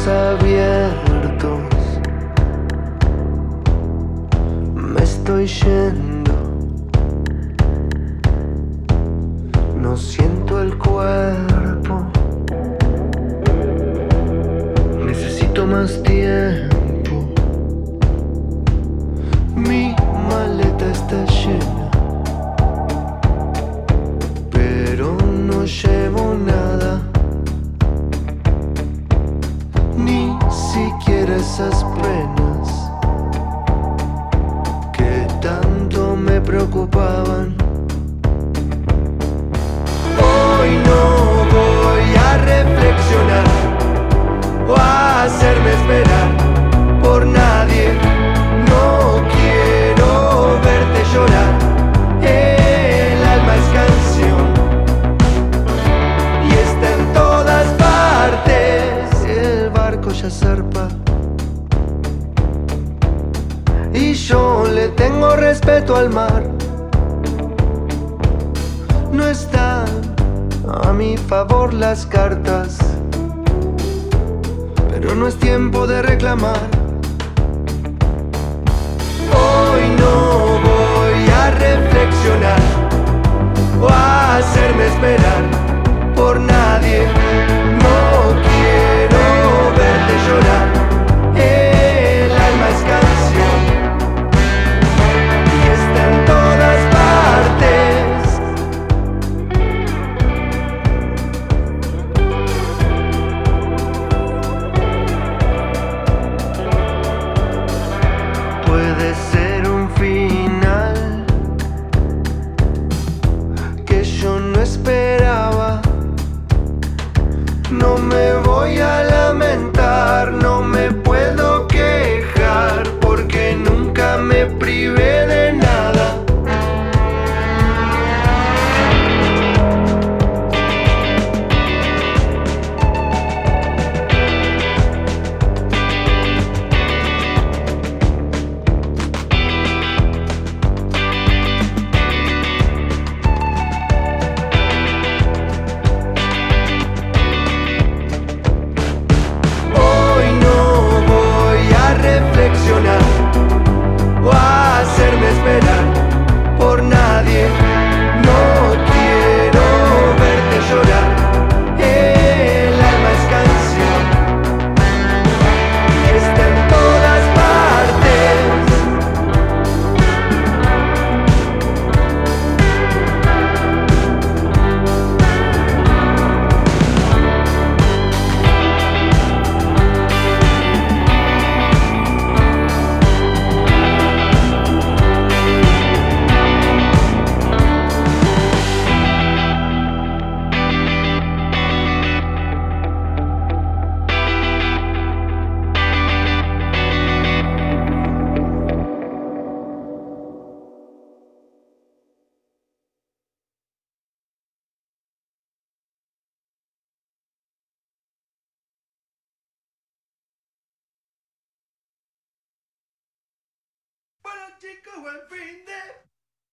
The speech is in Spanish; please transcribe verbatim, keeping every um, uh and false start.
brazos abiertos. Me estoy yendo, no siento el cuerpo. Necesito más tiempo. Mi maleta está llena, pero no llevo nada, ni siquiera esas penas que tanto me preocupaban. Hoy no voy a reflexionar o a hacerme esperar por nadie. No quiero verte llorar. El alma es canción y está en todas partes. El barco ya zarpa y yo le tengo respeto al mar. No están a mi favor las cartas, pero no es tiempo de reclamar. Hoy no voy a reflexionar o a hacerme esperar por nadie. No quiero verte llorar. El alma es canción y está en todas partes. Puede ser un final que yo no esperaba. No me voy a lamentar, no me puedo quejar, porque nunca me privé de nada. Hoy no voy a reflexionar o a hacerme esperar por nadie. No quiero verte llorar. El alma es canción y está en todas partes. Bueno chicos, buen fin de...